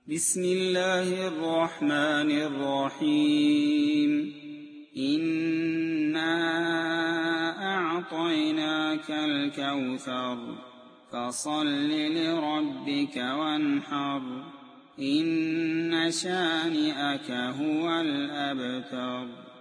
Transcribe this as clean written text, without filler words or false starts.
بسم الله الرحمن الرحيم إنا أعطيناك الكوثر فصل لربك وانحر إن شانئك هو الأبتر.